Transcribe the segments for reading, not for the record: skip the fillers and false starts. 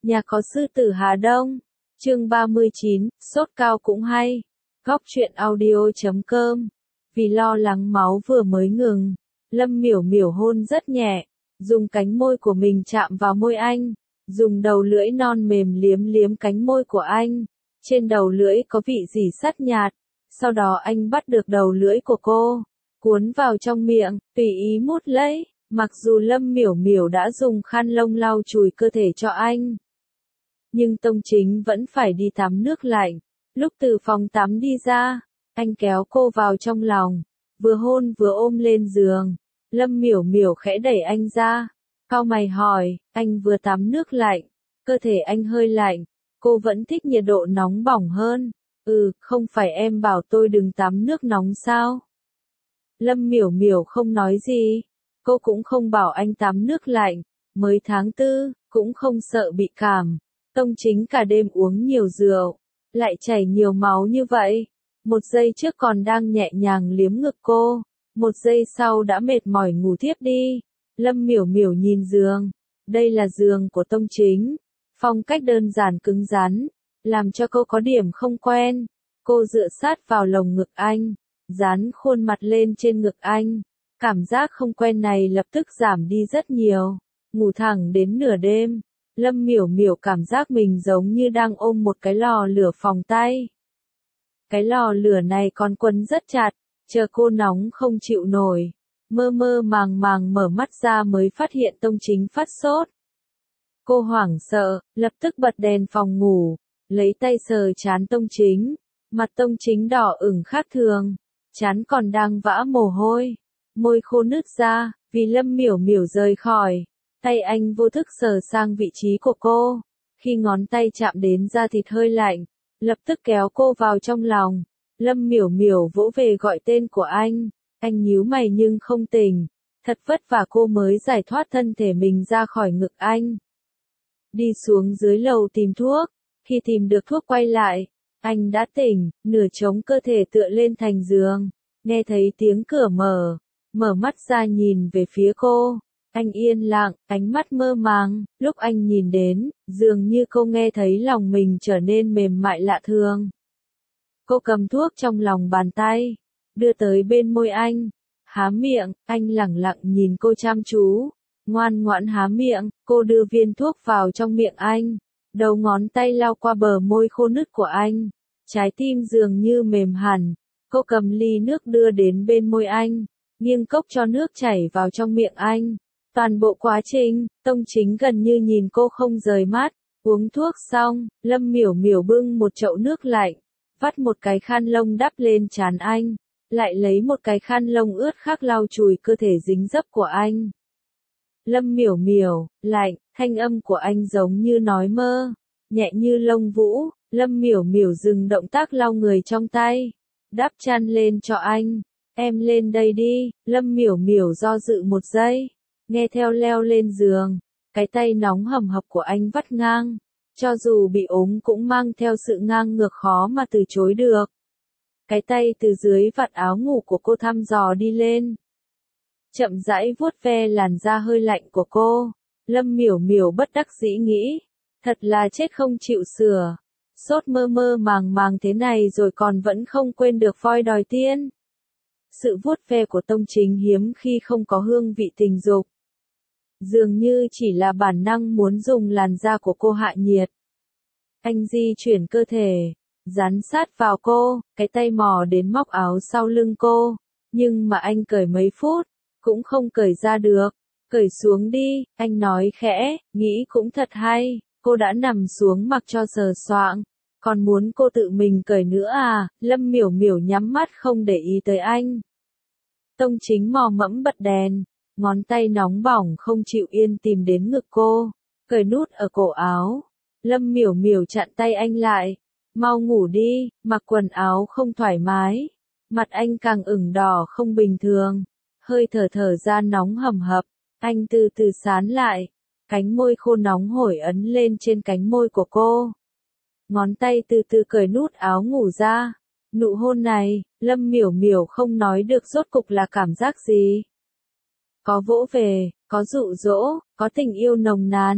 Nhà có sư tử Hà Đông. Chương 39, sốt cao cũng hay. Góc truyện audio.com. Vì lo lắng máu vừa mới ngừng, Lâm Miểu Miểu hôn rất nhẹ, dùng cánh môi của mình chạm vào môi anh, dùng đầu lưỡi non mềm liếm liếm cánh môi của anh. Trên đầu lưỡi có vị gì sắt nhạt, sau đó anh bắt được đầu lưỡi của cô, cuốn vào trong miệng, tùy ý mút lấy. Mặc dù Lâm Miểu Miểu đã dùng khăn lông lau chùi cơ thể cho anh, nhưng Tông Chính vẫn phải đi tắm nước lạnh. Lúc từ phòng tắm đi ra, anh kéo cô vào trong lòng, vừa hôn vừa ôm lên giường. Lâm Miểu Miểu khẽ đẩy anh ra, cau mày hỏi, anh vừa tắm nước lạnh, cơ thể anh hơi lạnh, cô vẫn thích nhiệt độ nóng bỏng hơn. Không phải em bảo tôi đừng tắm nước nóng sao? Lâm Miểu Miểu không nói gì, cô cũng không bảo anh tắm nước lạnh, mới tháng 4, cũng không sợ bị cảm. Tông Chính cả đêm uống nhiều rượu, lại chảy nhiều máu như vậy. Một giây trước còn đang nhẹ nhàng liếm ngực cô, một giây sau đã mệt mỏi ngủ thiếp đi. Lâm Miểu Miểu nhìn giường, đây là giường của Tông Chính, phong cách đơn giản cứng rắn, làm cho cô có điểm không quen. Cô dựa sát vào lồng ngực anh, dán khuôn mặt lên trên ngực anh, cảm giác không quen này lập tức giảm đi rất nhiều. Ngủ thẳng đến nửa đêm, Lâm Miểu Miểu cảm giác mình giống như đang ôm một cái lò lửa phòng tay. Cái lò lửa này còn quấn rất chặt, chờ cô nóng không chịu nổi. Mơ mơ màng màng mở mắt ra mới phát hiện Tông Chính phát sốt. Cô hoảng sợ, lập tức bật đèn phòng ngủ, lấy tay sờ trán Tông Chính. Mặt Tông Chính đỏ ửng khác thường, trán còn đang vã mồ hôi, môi khô nứt ra. Vì Lâm Miểu Miểu rời khỏi, tay anh vô thức sờ sang vị trí của cô. Khi ngón tay chạm đến da thịt hơi lạnh, lập tức kéo cô vào trong lòng. Lâm Miểu Miểu vỗ về gọi tên của anh nhíu mày nhưng không tỉnh. Thật vất vả cô mới giải thoát thân thể mình ra khỏi ngực anh. Đi xuống dưới lầu tìm thuốc, khi tìm được thuốc quay lại, anh đã tỉnh, nửa chống cơ thể tựa lên thành giường, nghe thấy tiếng cửa mở mắt ra nhìn về phía cô. Anh yên lặng, ánh mắt mơ màng, lúc anh nhìn đến, dường như cô nghe thấy lòng mình trở nên mềm mại lạ thường. Cô cầm thuốc trong lòng bàn tay, đưa tới bên môi anh, há miệng, anh lẳng lặng nhìn cô chăm chú, ngoan ngoãn há miệng, cô đưa viên thuốc vào trong miệng anh, đầu ngón tay lao qua bờ môi khô nứt của anh, trái tim dường như mềm hẳn. Cô cầm ly nước đưa đến bên môi anh, nghiêng cốc cho nước chảy vào trong miệng anh. Toàn bộ quá trình, Tông Chính gần như nhìn cô không rời mắt. Uống thuốc xong, Lâm Miểu Miểu bưng một chậu nước lạnh, vắt một cái khăn lông đắp lên trán anh, lại lấy một cái khăn lông ướt khác lau chùi cơ thể dính dấp của anh. Lâm Miểu Miểu, lạnh, thanh âm của anh giống như nói mơ, nhẹ như lông vũ. Lâm Miểu Miểu dừng động tác lau người trong tay, đắp chăn lên cho anh. Em lên đây đi. Lâm Miểu Miểu do dự một giây, nghe theo leo lên giường. Cái tay nóng hầm hập của anh vắt ngang, cho dù bị ốm cũng mang theo sự ngang ngược khó mà từ chối được. Cái tay từ dưới vạt áo ngủ của cô thăm dò đi lên, chậm rãi vuốt ve làn da hơi lạnh của cô. Lâm Miểu Miểu bất đắc dĩ nghĩ, thật là chết không chịu sửa. Sốt mơ mơ màng màng thế này rồi còn vẫn không quên được voi đòi tiên. Sự vuốt ve của Tông Chính hiếm khi không có hương vị tình dục, dường như chỉ là bản năng muốn dùng làn da của cô hạ nhiệt. Anh di chuyển cơ thể, dán sát vào cô, cái tay mò đến móc áo sau lưng cô, nhưng mà anh cởi mấy phút, cũng không cởi ra được. Cởi xuống đi, anh nói khẽ, nghĩ cũng thật hay. Cô đã nằm xuống mặc cho sờ soạng, còn muốn cô tự mình cởi nữa à? Lâm Miểu Miểu nhắm mắt không để ý tới anh. Tông Chính mò mẫm bật đèn, ngón tay nóng bỏng không chịu yên tìm đến ngực cô, cởi nút ở cổ áo. Lâm Miểu Miểu chặn tay anh lại, mau ngủ đi, mặc quần áo không thoải mái. Mặt anh càng ửng đỏ không bình thường, hơi thở ra nóng hầm hập. Anh từ từ sán lại, cánh môi khô nóng hổi ấn lên trên cánh môi của cô. Ngón tay từ từ cởi nút áo ngủ ra. Nụ hôn này, Lâm Miểu Miểu không nói được rốt cục là cảm giác gì. Có vỗ về, có dụ dỗ, có tình yêu nồng nàn,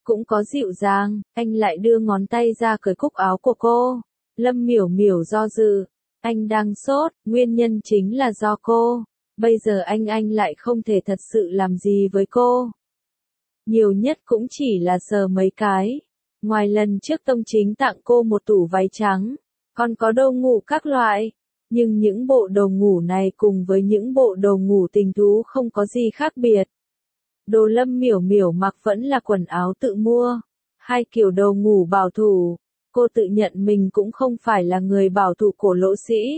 cũng có dịu dàng, anh lại đưa ngón tay ra cởi cúc áo của cô. Lâm Miểu Miểu do dự, anh đang sốt, nguyên nhân chính là do cô. Bây giờ anh lại không thể thật sự làm gì với cô. Nhiều nhất cũng chỉ là sờ mấy cái. Ngoài lần trước Tông Chính tặng cô một tủ váy trắng, còn có đồ ngủ các loại. Nhưng những bộ đồ ngủ này cùng với những bộ đồ ngủ tình thú không có gì khác biệt. Đồ Lâm Miểu Miểu mặc vẫn là quần áo tự mua. Hai kiểu đồ ngủ bảo thủ. Cô tự nhận mình cũng không phải là người bảo thủ cổ lỗ sĩ.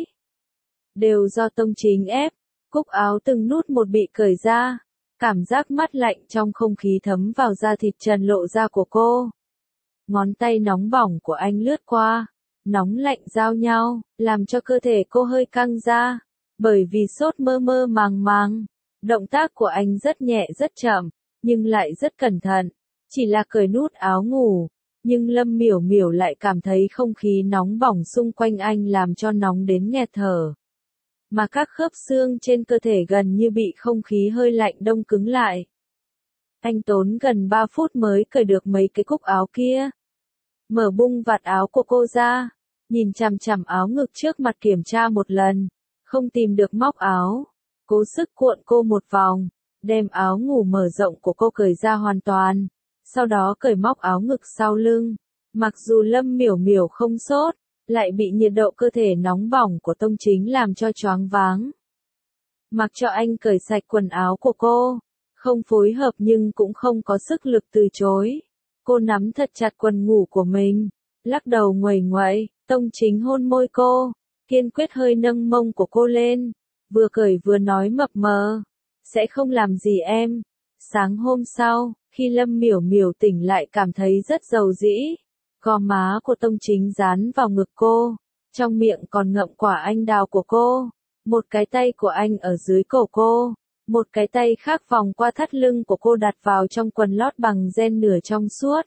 Đều do Tông Chính ép. Cúc áo từng nút một bị cởi ra. Cảm giác mát lạnh trong không khí thấm vào da thịt trần lộ ra của cô. Ngón tay nóng bỏng của anh lướt qua. Nóng lạnh giao nhau, làm cho cơ thể cô hơi căng ra. Bởi vì sốt mơ mơ màng màng. Động tác của anh rất nhẹ rất chậm, nhưng lại rất cẩn thận. Chỉ là cởi nút áo ngủ. Nhưng Lâm Miểu Miểu lại cảm thấy không khí nóng bỏng xung quanh anh làm cho nóng đến nghẹt thở. Mà các khớp xương trên cơ thể gần như bị không khí hơi lạnh đông cứng lại. Anh tốn gần 3 phút mới cởi được mấy cái cúc áo kia. Mở bung vạt áo của cô ra, nhìn chằm chằm áo ngực trước mặt kiểm tra một lần, không tìm được móc áo. Cố sức cuộn cô một vòng, đem áo ngủ mở rộng của cô cởi ra hoàn toàn. Sau đó cởi móc áo ngực sau lưng. Mặc dù Lâm Miểu Miểu không sốt, lại bị nhiệt độ cơ thể nóng bỏng của Tông Chính làm cho choáng váng. Mặc cho anh cởi sạch quần áo của cô, không phối hợp nhưng cũng không có sức lực từ chối. Cô nắm thật chặt quần ngủ của mình, lắc đầu nguầy nguậy. Tông Chính hôn môi cô, kiên quyết hơi nâng mông của cô lên, vừa cởi vừa nói mập mờ, sẽ không làm gì em. Sáng hôm sau, khi Lâm Miểu Miểu tỉnh lại cảm thấy rất dầu dĩ. Gò má của Tông Chính dán vào ngực cô, trong miệng còn ngậm quả anh đào của cô. Một cái tay của anh ở dưới cổ cô, một cái tay khác vòng qua thắt lưng của cô đặt vào trong quần lót bằng ren nửa trong suốt.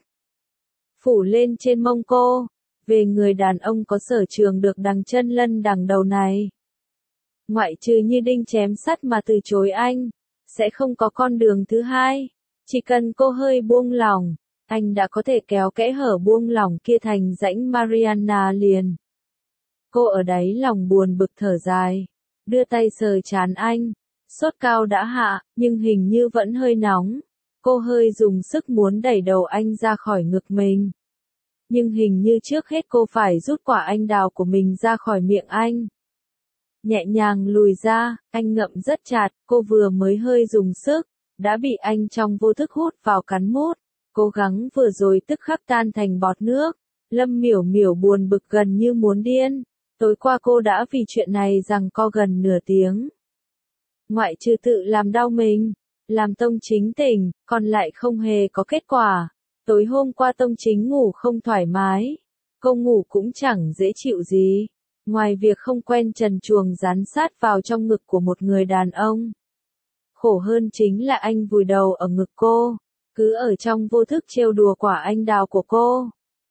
Phủ lên trên mông cô, về người đàn ông có sở trường được đằng chân lân đằng đầu này. Ngoại trừ như đinh chém sắt mà từ chối anh, sẽ không có con đường thứ hai. Chỉ cần cô hơi buông lỏng, anh đã có thể kéo kẽ hở buông lỏng kia thành rãnh Mariana liền. Cô ở đáy lòng buồn bực thở dài, đưa tay sờ trán anh. Sốt cao đã hạ, nhưng hình như vẫn hơi nóng. Cô hơi dùng sức muốn đẩy đầu anh ra khỏi ngực mình. Nhưng hình như trước hết cô phải rút quả anh đào của mình ra khỏi miệng anh. Nhẹ nhàng lùi ra, anh ngậm rất chặt, cô vừa mới hơi dùng sức, đã bị anh trong vô thức hút vào cắn mút. Cố gắng vừa rồi tức khắc tan thành bọt nước. Lâm Miểu Miểu buồn bực gần như muốn điên. Tối qua cô đã vì chuyện này giằng co gần nửa tiếng. Ngoại trừ tự làm đau mình, làm Tông Chính tỉnh, còn lại không hề có kết quả. Tối hôm qua Tông Chính ngủ không thoải mái. Cô ngủ cũng chẳng dễ chịu gì. Ngoài việc không quen trần truồng dán sát vào trong ngực của một người đàn ông. Khổ hơn chính là anh vùi đầu ở ngực cô, cứ ở trong vô thức trêu đùa quả anh đào của cô.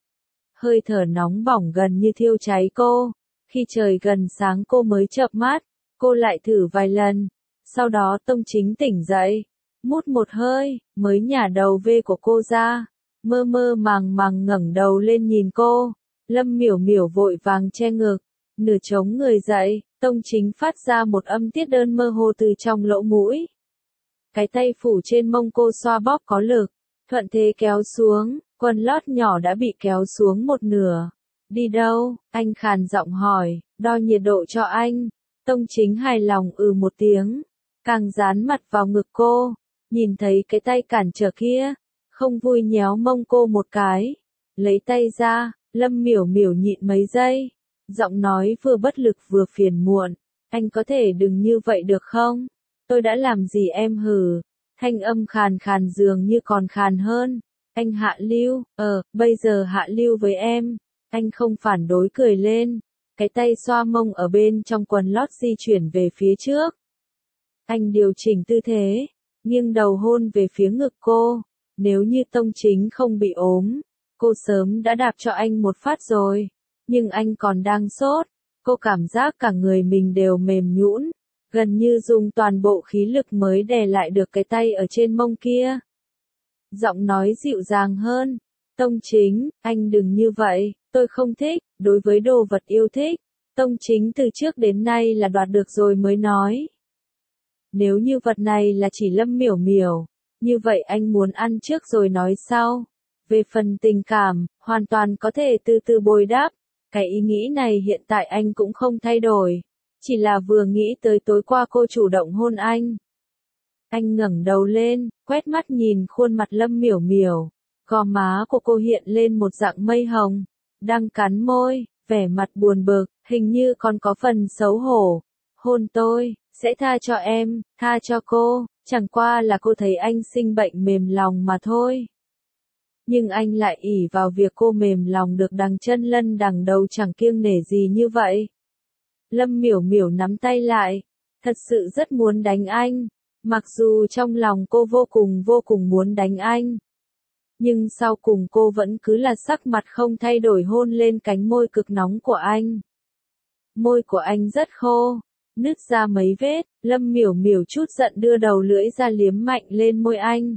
Hơi thở nóng bỏng gần như thiêu cháy cô. Khi trời gần sáng cô mới chợp mắt, cô lại thử vài lần. Sau đó Tông Chính tỉnh dậy, mút một hơi, mới nhả đầu V của cô ra. Mơ mơ màng màng ngẩng đầu lên nhìn cô. Lâm Miểu Miểu vội vàng che ngực, nửa chống người dậy. Tông Chính phát ra một âm tiết đơn mơ hồ từ trong lỗ mũi. Cái tay phủ trên mông cô xoa bóp có lực, thuận thế kéo xuống, quần lót nhỏ đã bị kéo xuống một nửa. Đi đâu? Anh khàn giọng hỏi, đo nhiệt độ cho anh. Tông Chính hài lòng một tiếng, càng dán mặt vào ngực cô, nhìn thấy cái tay cản trở kia, không vui nhéo mông cô một cái, lấy tay ra. Lâm Miểu Miểu nhịn mấy giây, giọng nói vừa bất lực vừa phiền muộn, anh có thể đừng như vậy được không? Tôi đã làm gì em hừ? Thanh âm khàn khàn dường như còn khàn hơn. Anh hạ lưu, bây giờ hạ lưu với em. Anh không phản đối cười lên, cái tay xoa mông ở bên trong quần lót di chuyển về phía trước. Anh điều chỉnh tư thế, nghiêng đầu hôn về phía ngực cô. Nếu như Tông Chính không bị ốm, cô sớm đã đạp cho anh một phát rồi. Nhưng anh còn đang sốt, cô cảm giác cả người mình đều mềm nhũn, gần như dùng toàn bộ khí lực mới đè lại được cái tay ở trên mông kia. Giọng nói dịu dàng hơn. Tông Chính, anh đừng như vậy, tôi không thích, đối với đồ vật yêu thích. Tông Chính từ trước đến nay là đoạt được rồi mới nói. Nếu như vật này là chỉ Lâm Miểu Miểu, như vậy anh muốn ăn trước rồi nói sau. Về phần tình cảm, hoàn toàn có thể từ từ bồi đắp. Cái ý nghĩ này hiện tại anh cũng không thay đổi. Chỉ là vừa nghĩ tới tối qua cô chủ động hôn anh. Anh ngẩng đầu lên, quét mắt nhìn khuôn mặt Lâm Miểu Miểu. Gò má của cô hiện lên một dạng mây hồng. Đang cắn môi, vẻ mặt buồn bực, hình như còn có phần xấu hổ. Hôn tôi, sẽ tha cho em, tha cho cô, chẳng qua là cô thấy anh sinh bệnh mềm lòng mà thôi. Nhưng anh lại ỷ vào việc cô mềm lòng được đằng chân lân đằng đầu chẳng kiêng nể gì như vậy. Lâm Miểu Miểu nắm tay lại, thật sự rất muốn đánh anh, mặc dù trong lòng cô vô cùng muốn đánh anh. Nhưng sau cùng cô vẫn cứ là sắc mặt không thay đổi hôn lên cánh môi cực nóng của anh. Môi của anh rất khô, nứt ra mấy vết, Lâm Miểu Miểu chút giận đưa đầu lưỡi ra liếm mạnh lên môi anh.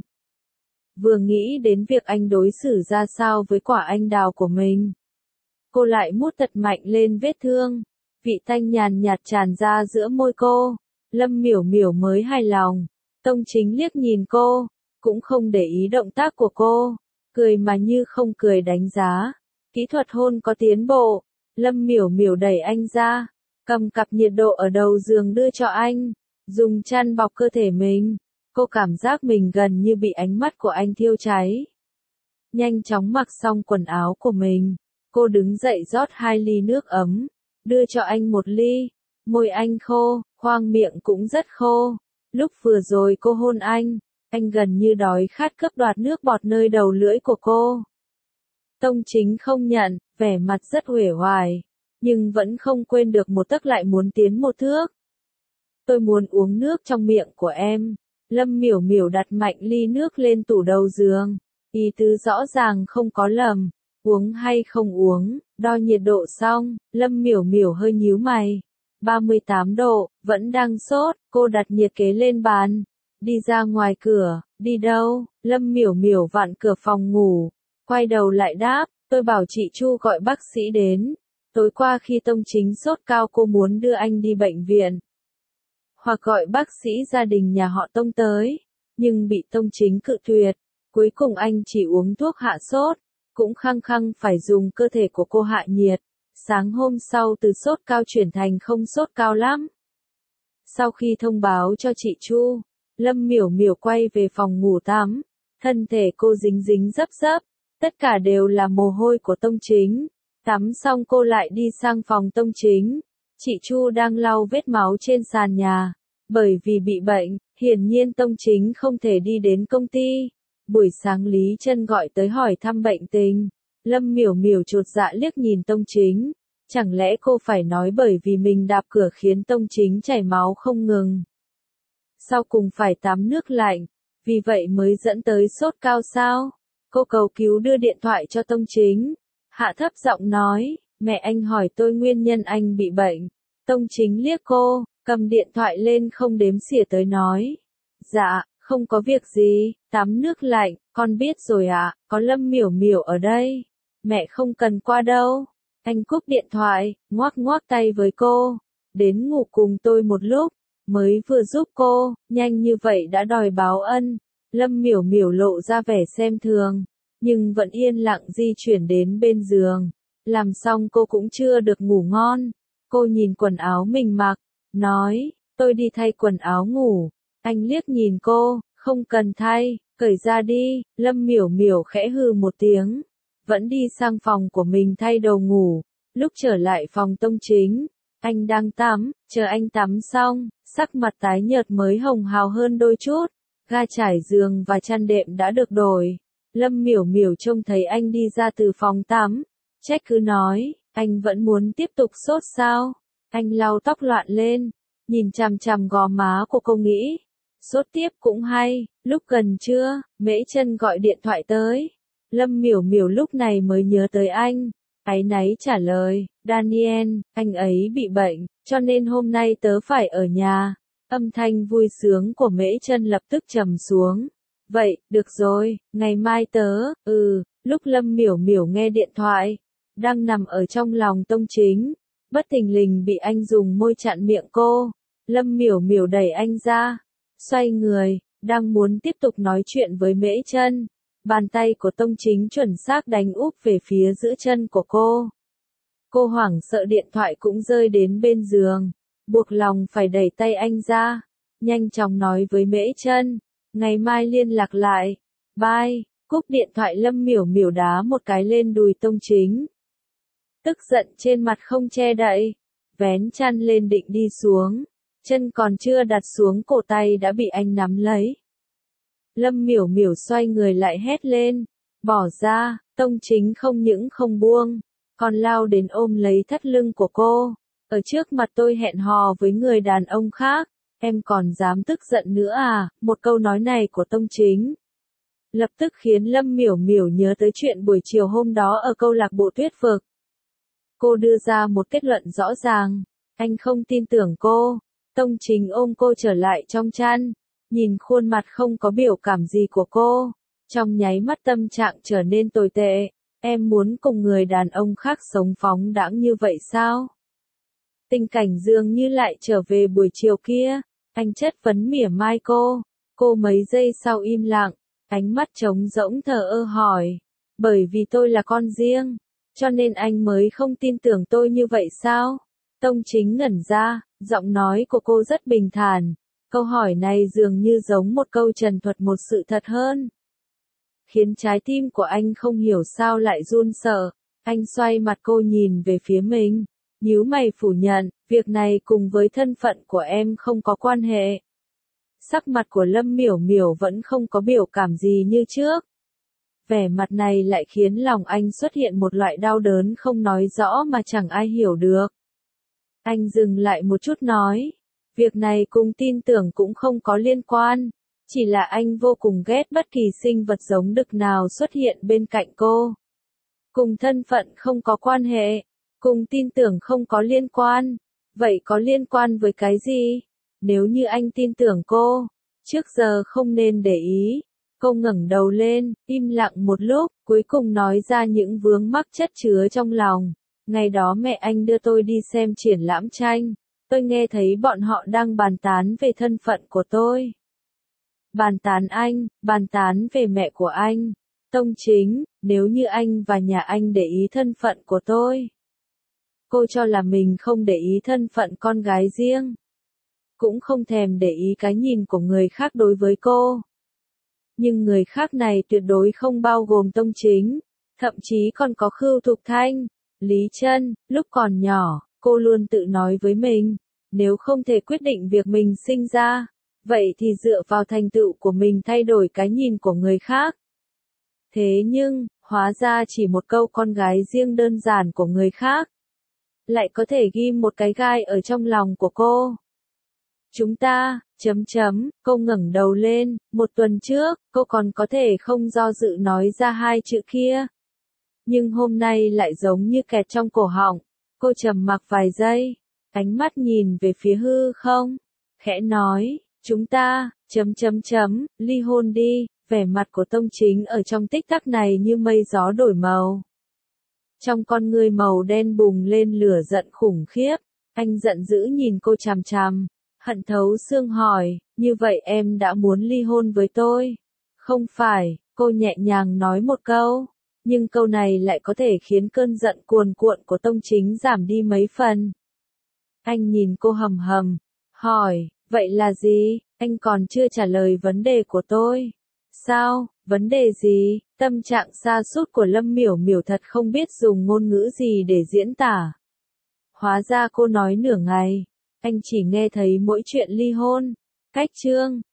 Vừa nghĩ đến việc anh đối xử ra sao với quả anh đào của mình, cô lại mút thật mạnh lên vết thương, vị tanh nhàn nhạt tràn ra giữa môi cô. Lâm Miểu Miểu mới hài lòng. Tông Chính liếc nhìn cô, cũng không để ý động tác của cô, cười mà như không cười đánh giá. Kỹ thuật hôn có tiến bộ. Lâm Miểu Miểu đẩy anh ra, cầm cặp nhiệt độ ở đầu giường đưa cho anh, dùng chăn bọc cơ thể mình. Cô cảm giác mình gần như bị ánh mắt của anh thiêu cháy. Nhanh chóng mặc xong quần áo của mình, cô đứng dậy rót 2 ly nước ấm, đưa cho anh 1 ly. Môi anh khô, khoang miệng cũng rất khô. Lúc vừa rồi cô hôn anh gần như đói khát cướp đoạt nước bọt nơi đầu lưỡi của cô. Tông Chính không nhận, vẻ mặt rất uể oải, nhưng vẫn không quên được một tấc lại muốn tiến một thước. Tôi muốn uống nước trong miệng của em. Lâm Miểu Miểu đặt mạnh ly nước lên tủ đầu giường, ý tứ rõ ràng không có lầm, uống hay không uống. Đo nhiệt độ xong, Lâm Miểu Miểu hơi nhíu mày. 38 độ, vẫn đang sốt. Cô đặt nhiệt kế lên bàn, đi ra ngoài cửa. Đi đâu? Lâm Miểu Miểu vặn cửa phòng ngủ, quay đầu lại đáp, tôi bảo chị Chu gọi bác sĩ đến. Tối qua khi Tông Chính sốt cao cô muốn đưa anh đi bệnh viện, hoặc gọi bác sĩ gia đình nhà họ Tông tới, nhưng bị Tông Chính cự tuyệt. Cuối cùng anh chỉ uống thuốc hạ sốt, cũng khăng khăng phải dùng cơ thể của cô hạ nhiệt. Sáng hôm sau từ sốt cao chuyển thành không sốt cao lắm. Sau khi thông báo cho chị Chu, Lâm Miểu Miểu quay về phòng ngủ tắm. Thân thể cô dính dính dấp dấp, tất cả đều là mồ hôi của Tông Chính. Tắm xong cô lại đi sang phòng Tông Chính. Chị Chu đang lau vết máu trên sàn nhà. Bởi vì bị bệnh, hiển nhiên Tông Chính không thể đi đến công ty. Buổi sáng Lý Trân gọi tới hỏi thăm bệnh tình. Lâm Miểu Miểu chột dạ liếc nhìn Tông Chính. Chẳng lẽ cô phải nói bởi vì mình đạp cửa khiến Tông Chính chảy máu không ngừng? Sau cùng phải tắm nước lạnh, vì vậy mới dẫn tới sốt cao sao? Cô cầu cứu đưa điện thoại cho Tông Chính. Hạ thấp giọng nói, mẹ anh hỏi tôi nguyên nhân anh bị bệnh. Tông Chính liếc cô, cầm điện thoại lên không đếm xỉa tới nói. Dạ, không có việc gì, tắm nước lạnh, con biết rồi ạ, có Lâm Miểu Miểu ở đây. Mẹ không cần qua đâu. Anh cúp điện thoại, ngoắc ngoắc tay với cô. Đến ngủ cùng tôi một lúc, mới vừa giúp cô, nhanh như vậy đã đòi báo ân. Lâm Miểu Miểu lộ ra vẻ xem thường, nhưng vẫn yên lặng di chuyển đến bên giường. Làm xong cô cũng chưa được ngủ ngon. Cô nhìn quần áo mình mặc, nói, tôi đi thay quần áo ngủ. Anh liếc nhìn cô, không cần thay, cởi ra đi. Lâm Miểu Miểu khẽ hừ một tiếng, vẫn đi sang phòng của mình thay đồ ngủ. Lúc trở lại phòng Tông Chính, anh đang tắm, chờ anh tắm xong, sắc mặt tái nhợt mới hồng hào hơn đôi chút. Ga trải giường và chăn đệm đã được đổi. Lâm Miểu Miểu trông thấy anh đi ra từ phòng tắm, trách cứ nói, anh vẫn muốn tiếp tục sốt sao? Anh lau tóc loạn lên, nhìn chằm chằm gò má của cô nghĩ, sốt tiếp cũng hay. Lúc gần trưa, Mễ Trân gọi điện thoại tới. Lâm Miểu Miểu lúc này mới nhớ tới anh, áy náy trả lời, Daniel, anh ấy bị bệnh, cho nên hôm nay tớ phải ở nhà. Âm thanh vui sướng của Mễ Trân lập tức trầm xuống. Vậy, được rồi, ngày mai tớ, lúc Lâm Miểu Miểu nghe điện thoại, đang nằm ở trong lòng Tông Chính, bất thình lình bị anh dùng môi chặn miệng cô. Lâm Miểu Miểu đẩy anh ra, xoay người, đang muốn tiếp tục nói chuyện với Mễ Chân. Bàn tay của Tông Chính chuẩn xác đánh úp về phía giữa chân của cô. Cô hoảng sợ điện thoại cũng rơi đến bên giường, buộc lòng phải đẩy tay anh ra, nhanh chóng nói với Mễ Chân, ngày mai liên lạc lại, bye, cúp điện thoại. Lâm Miểu Miểu đá một cái lên đùi Tông Chính. Tức giận trên mặt không che đậy, vén chăn lên định đi xuống, chân còn chưa đặt xuống cổ tay đã bị anh nắm lấy. Lâm Miểu Miểu xoay người lại hét lên, bỏ ra. Tông Chính không những không buông, còn lao đến ôm lấy thắt lưng của cô. Ở trước mặt tôi hẹn hò với người đàn ông khác, em còn dám tức giận nữa à? Một câu nói này của Tông Chính lập tức khiến Lâm Miểu Miểu nhớ tới chuyện buổi chiều hôm đó ở câu lạc bộ Tuyết Vực. Cô đưa ra một kết luận rõ ràng, anh không tin tưởng cô. Tông Chính ôm cô trở lại trong chăn, nhìn khuôn mặt không có biểu cảm gì của cô, trong nháy mắt tâm trạng trở nên tồi tệ. Em muốn cùng người đàn ông khác sống phóng đãng như vậy sao? Tình cảnh dường như lại trở về buổi chiều kia, anh chất vấn mỉa mai cô. Cô mấy giây sau im lặng, ánh mắt trống rỗng thờ ơ hỏi, bởi vì tôi là con riêng, cho nên anh mới không tin tưởng tôi như vậy sao? Tông Chính ngẩn ra, giọng nói của cô rất bình thản, câu hỏi này dường như giống một câu trần thuật một sự thật hơn. Khiến trái tim của anh không hiểu sao lại run sợ. Anh xoay mặt cô nhìn về phía mình, nhíu mày phủ nhận, việc này cùng với thân phận của em không có quan hệ. Sắc mặt của Lâm Miểu Miểu vẫn không có biểu cảm gì như trước. Vẻ mặt này lại khiến lòng anh xuất hiện một loại đau đớn không nói rõ mà chẳng ai hiểu được. Anh dừng lại một chút nói, việc này cùng tin tưởng cũng không có liên quan. Chỉ là anh vô cùng ghét bất kỳ sinh vật giống đực nào xuất hiện bên cạnh cô. Cùng thân phận không có quan hệ, cùng tin tưởng không có liên quan. Vậy có liên quan với cái gì? Nếu như anh tin tưởng cô, trước giờ không nên để ý. Cô ngẩng đầu lên, im lặng một lúc, cuối cùng nói ra những vướng mắc chất chứa trong lòng. Ngày đó mẹ anh đưa tôi đi xem triển lãm tranh. Tôi nghe thấy bọn họ đang bàn tán về thân phận của tôi. Bàn tán anh, bàn tán về mẹ của anh. Tông Chính, nếu như anh và nhà anh để ý thân phận của tôi. Cô cho là mình không để ý thân phận con gái riêng. Cũng không thèm để ý cái nhìn của người khác đối với cô. Nhưng người khác này tuyệt đối không bao gồm Tông Chính. Thậm chí còn có Khưu Thục Thanh, Lý Trân. Lúc còn nhỏ, cô luôn tự nói với mình, nếu không thể quyết định việc mình sinh ra, vậy thì dựa vào thành tựu của mình thay đổi cái nhìn của người khác. Thế nhưng, hóa ra chỉ một câu con gái riêng đơn giản của người khác, lại có thể ghim một cái gai ở trong lòng của cô. Chúng ta, cô ngẩng đầu lên, một tuần trước, cô còn có thể không do dự nói ra hai chữ kia. Nhưng hôm nay lại giống như kẹt trong cổ họng, cô trầm mặc vài giây, ánh mắt nhìn về phía hư không, khẽ nói, chúng ta, ly hôn đi. Vẻ mặt của Tông Chính ở trong tích tắc này như mây gió đổi màu. Trong con ngươi màu đen bùng lên lửa giận khủng khiếp, anh giận dữ nhìn cô chằm chằm, hận thấu xương hỏi, như vậy em đã muốn ly hôn với tôi? Không phải, cô nhẹ nhàng nói một câu, nhưng câu này lại có thể khiến cơn giận cuồn cuộn của Tông Chính giảm đi mấy phần. Anh nhìn cô hầm hầm, hỏi, vậy là gì? Anh còn chưa trả lời vấn đề của tôi. Sao, vấn đề gì? Tâm trạng sa sút của Lâm Miểu Miểu thật không biết dùng ngôn ngữ gì để diễn tả. Hóa ra cô nói nửa ngày, anh chỉ nghe thấy mỗi chuyện ly hôn, cách chương.